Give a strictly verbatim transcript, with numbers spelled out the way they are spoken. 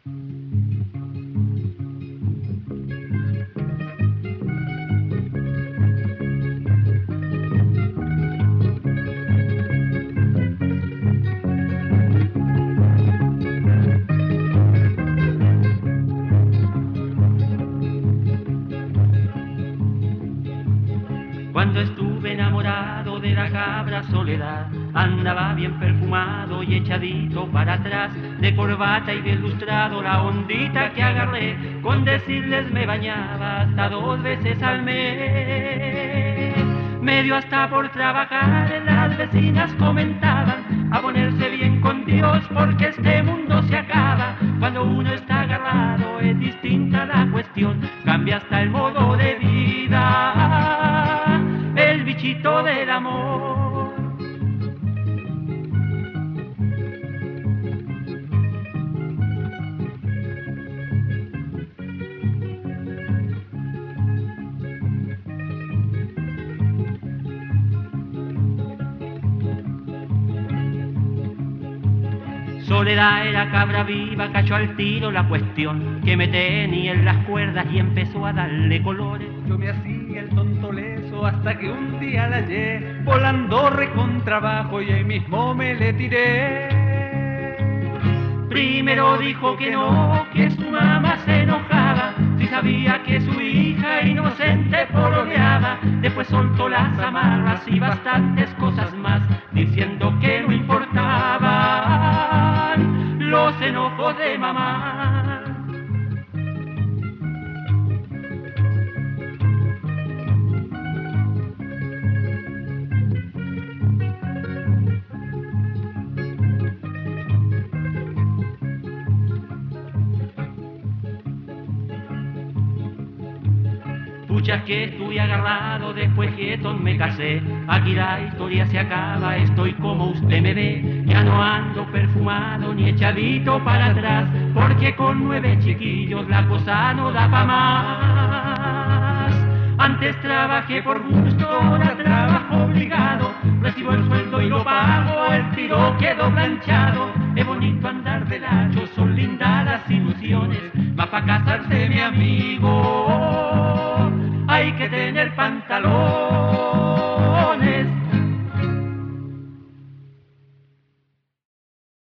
Cuando estuve enamorado de la cabra Soledad, andaba bien perfumado y echadito para atrás, de corbata y bien lustrado, la ondita que agarré, con decirles me bañaba hasta dos veces al mes. Medio hasta por trabajar, las vecinas comentaban, a ponerse bien con Dios porque este mundo se acaba. Cuando uno está agarrado es distinta la cuestión, cambia hasta el modo de vida, el bichito del amor. Soledad era cabra viva, cachó al tiro la cuestión, que me tenía en las cuerdas y empezó a darle colores. Yo me hacía el tonto leso hasta que un día la hallé, volando recontrabajo y ahí mismo me le tiré. Primero dijo que no, que su mamá se enojaba, si sabía que su hija inocente pololeaba. Después soltó las amarras y bastantes cosas más, diciendo que no importaban los enojos de mamá. Pucha que estuve agarrado después que me casé, aquí la historia se acaba, estoy como usted me ve, ya no ando perfumado ni echadito para atrás, porque con nueve chiquillos la cosa no da pa' más. Antes trabajé por gusto, ahora trabajo obligado, recibo el sueldo y lo pago, el tiro quedó planchado. Es bonito andar de lacho, son lindas las ilusiones, va pa' casarse mi amigo, hay que tener pantalones.